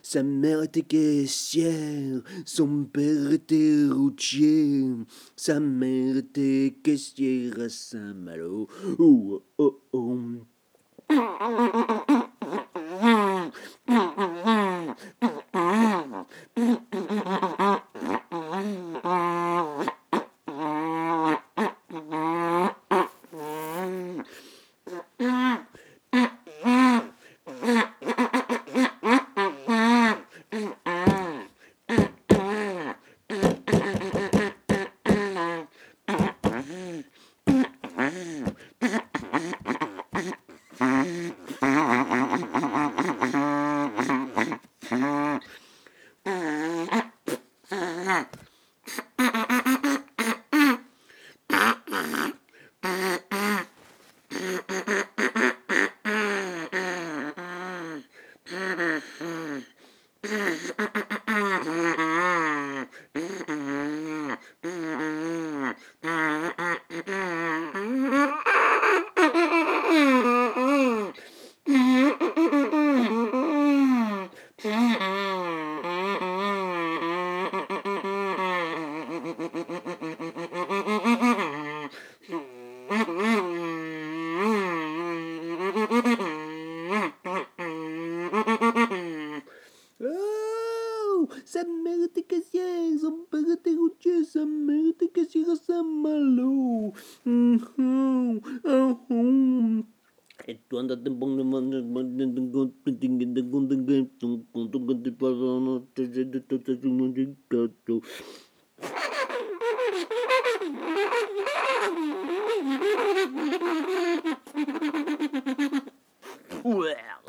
Sa mère était caissière, son père était routier, sa mère était caissière à Saint-Malo. Oh, oh, oh. Oh, sa mère était caissière, son père était routier, sa mère était caissière à Saint-Malo. Et toi, dans le bon moment,